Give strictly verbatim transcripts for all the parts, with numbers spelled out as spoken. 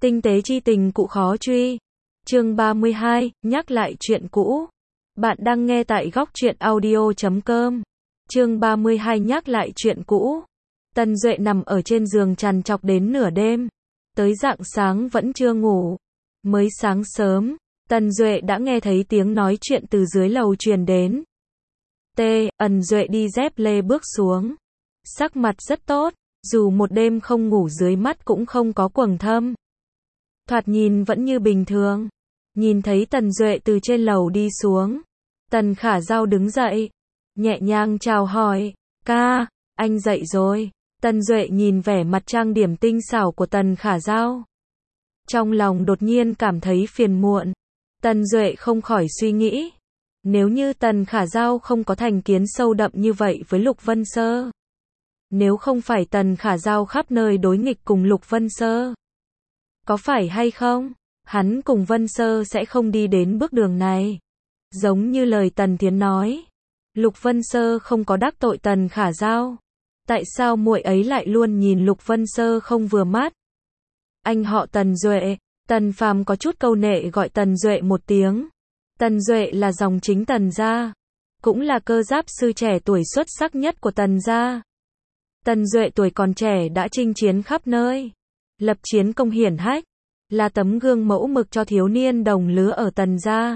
Tinh tế chi tình cụ khó truy. Chương ba mươi hai, nhắc lại chuyện cũ. Bạn đang nghe tại góc truyện audio chấm com. Chương ba mươi hai, nhắc lại chuyện cũ. Tần Duệ nằm ở trên giường trằn trọc đến nửa đêm. Tới rạng sáng vẫn chưa ngủ. Mới sáng sớm, Tần Duệ đã nghe thấy tiếng nói chuyện từ dưới lầu truyền đến. T, Ẩn Duệ đi dép lê bước xuống. Sắc mặt rất tốt, dù một đêm không ngủ dưới mắt cũng không có quầng thâm. Thoạt nhìn vẫn như bình thường. Nhìn thấy Tần Duệ từ trên lầu đi xuống. Tần Khả Dao đứng dậy. Nhẹ nhàng chào hỏi. Ca, anh dậy rồi. Tần Duệ nhìn vẻ mặt trang điểm tinh xảo của Tần Khả Dao. Trong lòng đột nhiên cảm thấy phiền muộn. Tần Duệ không khỏi suy nghĩ. Nếu như Tần Khả Dao không có thành kiến sâu đậm như vậy với Lục Vân Sơ. Nếu không phải Tần Khả Dao khắp nơi đối nghịch cùng Lục Vân Sơ. Có phải hay không? Hắn cùng Vân Sơ sẽ không đi đến bước đường này. Giống như lời Tần Thiến nói. Lục Vân Sơ không có đắc tội Tần Khả Dao. Tại sao muội ấy lại luôn nhìn Lục Vân Sơ không vừa mắt? Anh họ Tần Duệ. Tần Phàm có chút câu nệ gọi Tần Duệ một tiếng. Tần Duệ là dòng chính Tần gia. Cũng là cơ giáp sư trẻ tuổi xuất sắc nhất của Tần gia. Tần Duệ tuổi còn trẻ đã chinh chiến khắp nơi. Lập chiến công hiển hách. Là tấm gương mẫu mực cho thiếu niên đồng lứa ở Tần gia.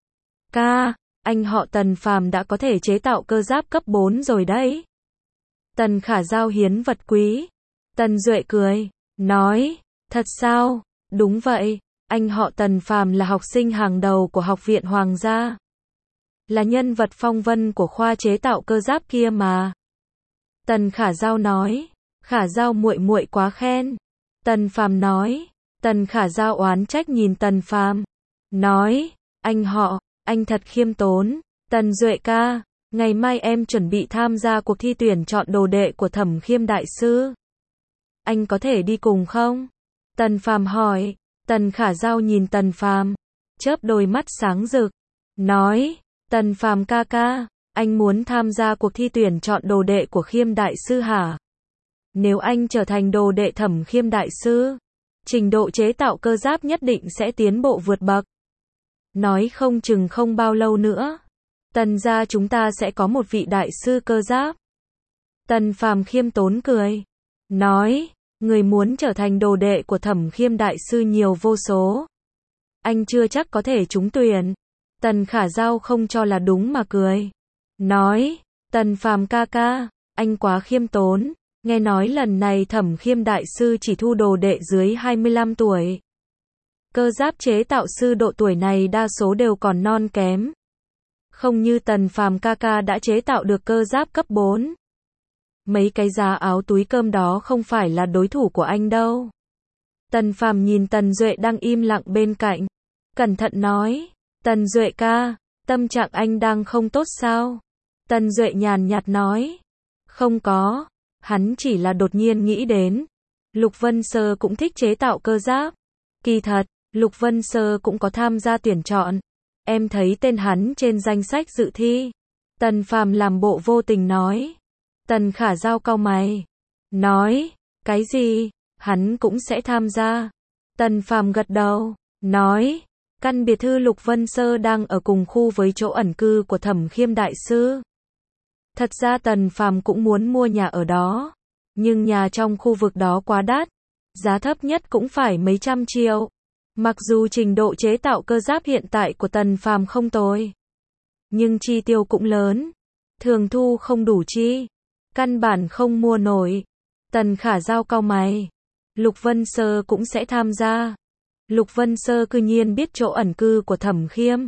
Ca, anh họ Tần Phàm đã có thể chế tạo cơ giáp cấp bốn rồi đấy. Tần Khả Dao hiến vật quý. Tần Duệ cười, nói, thật sao? Đúng vậy, anh họ Tần Phàm là học sinh hàng đầu của Học viện Hoàng gia. Là nhân vật phong vân của khoa chế tạo cơ giáp kia mà. Tần Khả Dao nói, Khả Dao muội muội quá khen. Tần Phàm nói, Tần Khả Dao oán trách nhìn Tần Phàm, nói, anh họ, anh thật khiêm tốn. Tần Duệ ca, ngày mai em chuẩn bị tham gia cuộc thi tuyển chọn đồ đệ của Thẩm Khiêm đại sư. Anh có thể đi cùng không? Tần Phàm hỏi. Tần Khả Dao nhìn Tần Phàm, chớp đôi mắt sáng rực, nói, Tần Phàm ca ca, anh muốn tham gia cuộc thi tuyển chọn đồ đệ của Khiêm đại sư hả? Nếu anh trở thành đồ đệ Thẩm Khiêm đại sư, trình độ chế tạo cơ giáp nhất định sẽ tiến bộ vượt bậc. Nói không chừng không bao lâu nữa, Tần gia chúng ta sẽ có một vị đại sư cơ giáp. Tần Phàm khiêm tốn cười, nói, người muốn trở thành đồ đệ của Thẩm Khiêm đại sư nhiều vô số. Anh chưa chắc có thể trúng tuyển. Tần Khả Dao không cho là đúng mà cười, nói, Tần Phàm ca ca, anh quá khiêm tốn. Nghe nói lần này Thẩm Khiêm đại sư chỉ thu đồ đệ dưới hai mươi lăm tuổi. Cơ giáp chế tạo sư độ tuổi này đa số đều còn non kém. Không như Tần Phàm ca ca đã chế tạo được cơ giáp cấp bốn. Mấy cái giá áo túi cơm đó không phải là đối thủ của anh đâu. Tần Phàm nhìn Tần Duệ đang im lặng bên cạnh. Cẩn thận nói, Tần Duệ ca, tâm trạng anh đang không tốt sao? Tần Duệ nhàn nhạt nói, không có. Hắn chỉ là đột nhiên nghĩ đến. Lục Vân Sơ cũng thích chế tạo cơ giáp. Kỳ thật, Lục Vân Sơ cũng có tham gia tuyển chọn. Em thấy tên hắn trên danh sách dự thi. Tần Phàm làm bộ vô tình nói. Tần Khả Dao cau mày. Nói, cái gì? Hắn cũng sẽ tham gia. Tần Phàm gật đầu. Nói, căn biệt thư Lục Vân Sơ đang ở cùng khu với chỗ ẩn cư của Thẩm Khiêm đại sư. Thật ra Tần Phàm cũng muốn mua nhà ở đó. Nhưng nhà trong khu vực đó quá đắt. Giá thấp nhất cũng phải mấy trăm triệu. Mặc dù trình độ chế tạo cơ giáp hiện tại của Tần Phàm không tồi. Nhưng chi tiêu cũng lớn. Thường thu không đủ chi. Căn bản không mua nổi. Tần Khả Dao cau mày. Lục Vân Sơ cũng sẽ tham gia. Lục Vân Sơ cư nhiên biết chỗ ẩn cư của Thẩm Khiêm.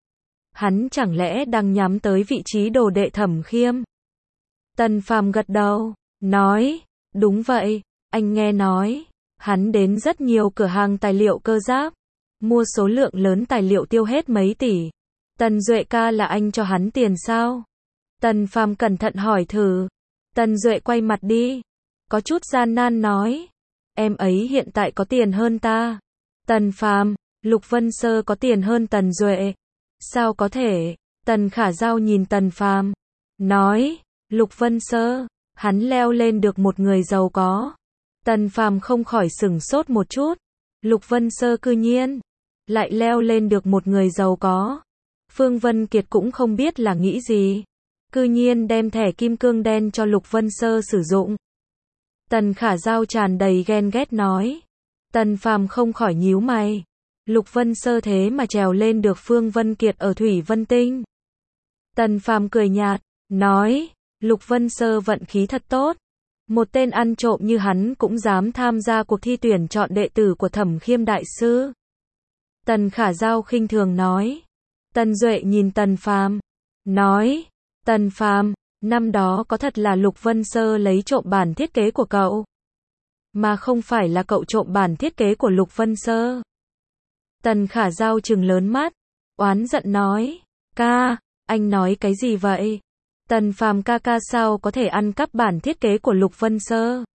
Hắn chẳng lẽ đang nhắm tới vị trí đồ đệ Thẩm Khiêm? Tần Phàm gật đầu, nói, đúng vậy, anh nghe nói, hắn đến rất nhiều cửa hàng tài liệu cơ giáp, mua số lượng lớn tài liệu tiêu hết mấy tỷ. Tần Duệ ca là anh cho hắn tiền sao? Tần Phàm cẩn thận hỏi thử. Tần Duệ quay mặt đi, có chút gian nan nói, em ấy hiện tại có tiền hơn ta. Tần Phàm, Lục Vân Sơ có tiền hơn Tần Duệ. Sao có thể? Tần Khả Dao nhìn Tần Phàm, nói, Lục Vân Sơ, hắn leo lên được một người giàu có. Tần Phàm không khỏi sửng sốt một chút. Lục Vân Sơ cư nhiên lại leo lên được một người giàu có. Phương Vân Kiệt cũng không biết là nghĩ gì, cư nhiên đem thẻ kim cương đen cho Lục Vân Sơ sử dụng. Tần Khả Dao tràn đầy ghen ghét nói. Tần Phàm không khỏi nhíu mày. Lục Vân Sơ thế mà trèo lên được Phương Vân Kiệt ở Thủy Vân Tinh. Tần Phàm cười nhạt, nói, Lục Vân Sơ vận khí thật tốt. Một tên ăn trộm như hắn cũng dám tham gia cuộc thi tuyển chọn đệ tử của Thẩm Khiêm đại sư. Tần Khả Dao khinh thường nói. Tần Duệ nhìn Tần Phàm, nói, Tần Phàm, năm đó có thật là Lục Vân Sơ lấy trộm bản thiết kế của cậu, mà không phải là cậu trộm bản thiết kế của Lục Vân Sơ. Tần Khả Dao trừng lớn mắt, oán giận nói, ca, anh nói cái gì vậy? Tần Phàm ca ca sao có thể ăn cắp bản thiết kế của Lục Vân Sơ?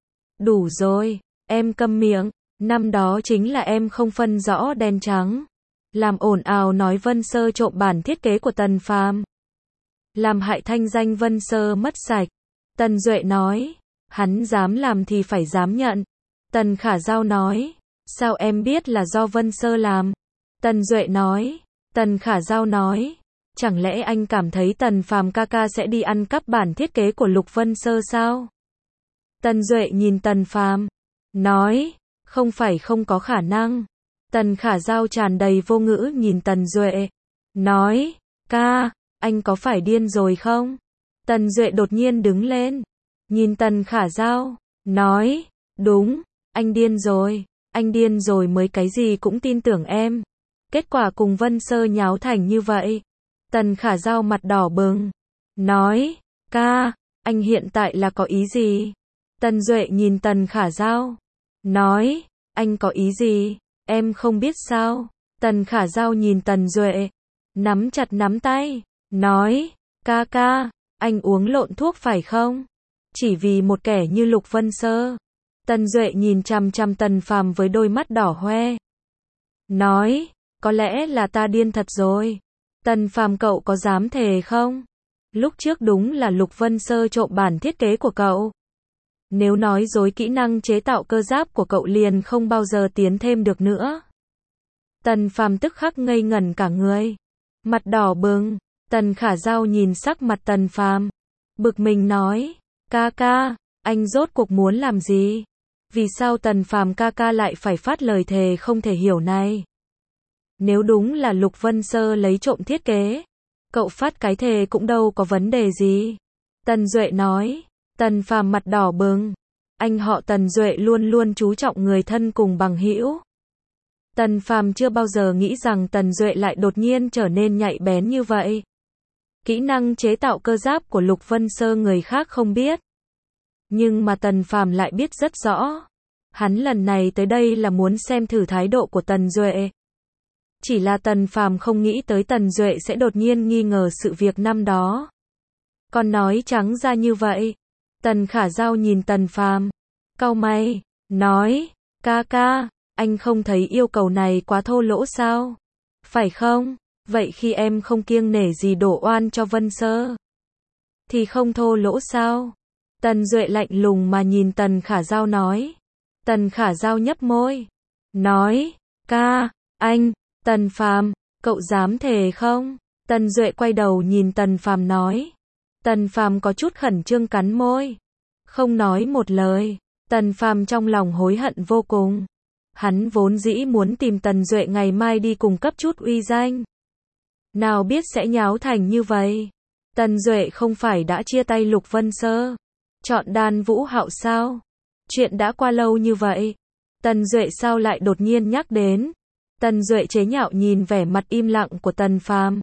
Đủ rồi, em câm miệng, năm đó chính là em không phân rõ đen trắng, làm ồn ào nói Vân Sơ trộm bản thiết kế của Tần Phàm, làm hại thanh danh Vân Sơ mất sạch. Tần Duệ nói, hắn dám làm thì phải dám nhận. Tần Khả Dao nói, sao em biết là do Vân Sơ làm? Tần Duệ nói, Tần Khả Dao nói, chẳng lẽ anh cảm thấy Tần Phàm ca ca sẽ đi ăn cắp bản thiết kế của Lục Vân Sơ sao? Tần Duệ nhìn Tần Phàm, nói, không phải không có khả năng. Tần Khả Dao tràn đầy vô ngữ nhìn Tần Duệ, nói, ca, anh có phải điên rồi không? Tần Duệ đột nhiên đứng lên, nhìn Tần Khả Dao, nói, đúng, anh điên rồi, anh điên rồi mới cái gì cũng tin tưởng em. Kết quả cùng Vân Sơ nháo thành như vậy. Tần Khả Dao mặt đỏ bừng, nói, ca, anh hiện tại là có ý gì? Tần Duệ nhìn Tần Khả Dao, nói, anh có ý gì? Em không biết sao? Tần Khả Dao nhìn Tần Duệ, nắm chặt nắm tay, nói, ca ca, anh uống lộn thuốc phải không? Chỉ vì một kẻ như Lục Vân Sơ. Tần Duệ nhìn chằm chằm Tần Phàm với đôi mắt đỏ hoe, nói, có lẽ là ta điên thật rồi. Tần Phàm cậu có dám thề không? Lúc trước đúng là Lục Vân Sơ trộm bản thiết kế của cậu. Nếu nói dối kỹ năng chế tạo cơ giáp của cậu liền không bao giờ tiến thêm được nữa. Tần Phàm tức khắc ngây ngẩn cả người, mặt đỏ bừng. Tần Khả Dao nhìn sắc mặt Tần Phàm, bực mình nói, ca ca, anh rốt cuộc muốn làm gì? Vì sao Tần Phàm ca ca lại phải phát lời thề không thể hiểu này? Nếu đúng là Lục Vân Sơ lấy trộm thiết kế, cậu phát cái thề cũng đâu có vấn đề gì. Tần Duệ nói. Tần Phàm mặt đỏ bừng. Anh họ Tần Duệ luôn luôn chú trọng người thân cùng bằng hữu. Tần Phàm chưa bao giờ nghĩ rằng Tần Duệ lại đột nhiên trở nên nhạy bén như vậy. Kỹ năng chế tạo cơ giáp của Lục Vân Sơ người khác không biết, nhưng mà Tần Phàm lại biết rất rõ. Hắn lần này tới đây là muốn xem thử thái độ của Tần Duệ. Chỉ là Tần Phàm không nghĩ tới Tần Duệ sẽ đột nhiên nghi ngờ sự việc năm đó. Còn nói trắng ra như vậy. Tần Khả Dao nhìn Tần Phàm, cau mày, nói, ca ca, anh không thấy yêu cầu này quá thô lỗ sao? Phải không? Vậy khi em không kiêng nể gì đổ oan cho Vân Sơ, thì không thô lỗ sao? Tần Duệ lạnh lùng mà nhìn Tần Khả Dao nói. Tần Khả Dao nhấp môi, nói, ca, anh, Tần Phàm, cậu dám thề không? Tần Duệ quay đầu nhìn Tần Phàm nói. Tần Phàm có chút khẩn trương cắn môi, không nói một lời. Tần Phàm trong lòng hối hận vô cùng. Hắn vốn dĩ muốn tìm Tần Duệ ngày mai đi cung cấp chút uy danh. Nào biết sẽ nháo thành như vậy. Tần Duệ không phải đã chia tay Lục Vân Sơ, chọn Đan Vũ Hạo sao? Chuyện đã qua lâu như vậy. Tần Duệ sao lại đột nhiên nhắc đến? Tần Duệ chế nhạo nhìn vẻ mặt im lặng của Tần Phàm.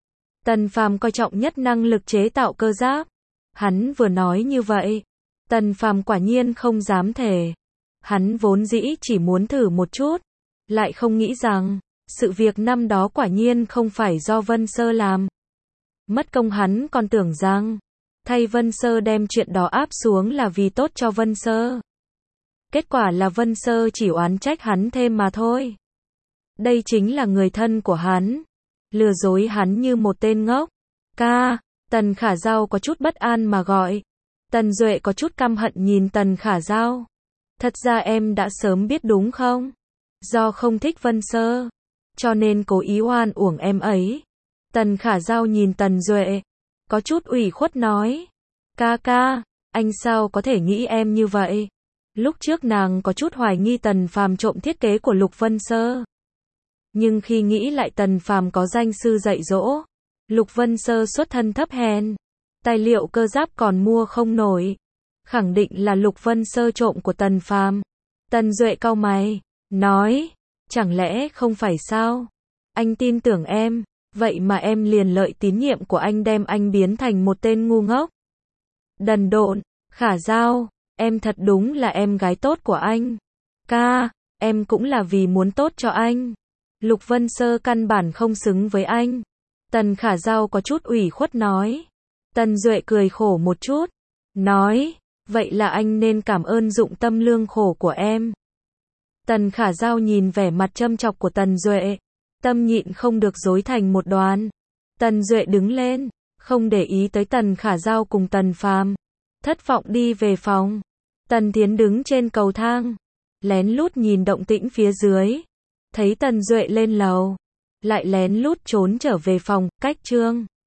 Tần Phàm coi trọng nhất năng lực chế tạo cơ giáp. Hắn vừa nói như vậy, Tần Phàm quả nhiên không dám thề. Hắn vốn dĩ chỉ muốn thử một chút, lại không nghĩ rằng sự việc năm đó quả nhiên không phải do Vân Sơ làm. Mất công hắn còn tưởng rằng thay Vân Sơ đem chuyện đó áp xuống là vì tốt cho Vân Sơ. Kết quả là Vân Sơ chỉ oán trách hắn thêm mà thôi. Đây chính là người thân của hắn, lừa dối hắn như một tên ngốc. Ca, Tần Khả Dao có chút bất an mà gọi. Tần Duệ có chút căm hận nhìn Tần Khả Dao. Thật ra em đã sớm biết đúng không? Do không thích Vân Sơ, cho nên cố ý oan uổng em ấy. Tần Khả Dao nhìn Tần Duệ, có chút ủy khuất nói. Ca ca, anh sao có thể nghĩ em như vậy? Lúc trước nàng có chút hoài nghi Tần Phàm trộm thiết kế của Lục Vân Sơ. Nhưng khi nghĩ lại Tần Phàm có danh sư dạy dỗ, Lục Vân Sơ xuất thân thấp hèn, tài liệu cơ giáp còn mua không nổi, khẳng định là Lục Vân Sơ trộm của Tần Phàm. Tần Duệ cau mày, nói, chẳng lẽ không phải sao? Anh tin tưởng em, vậy mà em liền lợi tín nhiệm của anh đem anh biến thành một tên ngu ngốc. Đần độn, Khả Dao, em thật đúng là em gái tốt của anh. Ca, em cũng là vì muốn tốt cho anh. Lục Vân Sơ căn bản không xứng với anh. Tần Khả Dao có chút ủy khuất nói. Tần Duệ cười khổ một chút, nói, vậy là anh nên cảm ơn dụng tâm lương khổ của em. Tần Khả Dao nhìn vẻ mặt châm chọc của Tần Duệ, tâm nhịn không được rối thành một đoàn. Tần Duệ đứng lên, không để ý tới Tần Khả Dao cùng Tần Phàm, thất vọng đi về phòng. Tần Thiến đứng trên cầu thang, lén lút nhìn động tĩnh phía dưới, thấy Tần Duệ lên lầu, lại lén lút trốn trở về phòng, cách Trương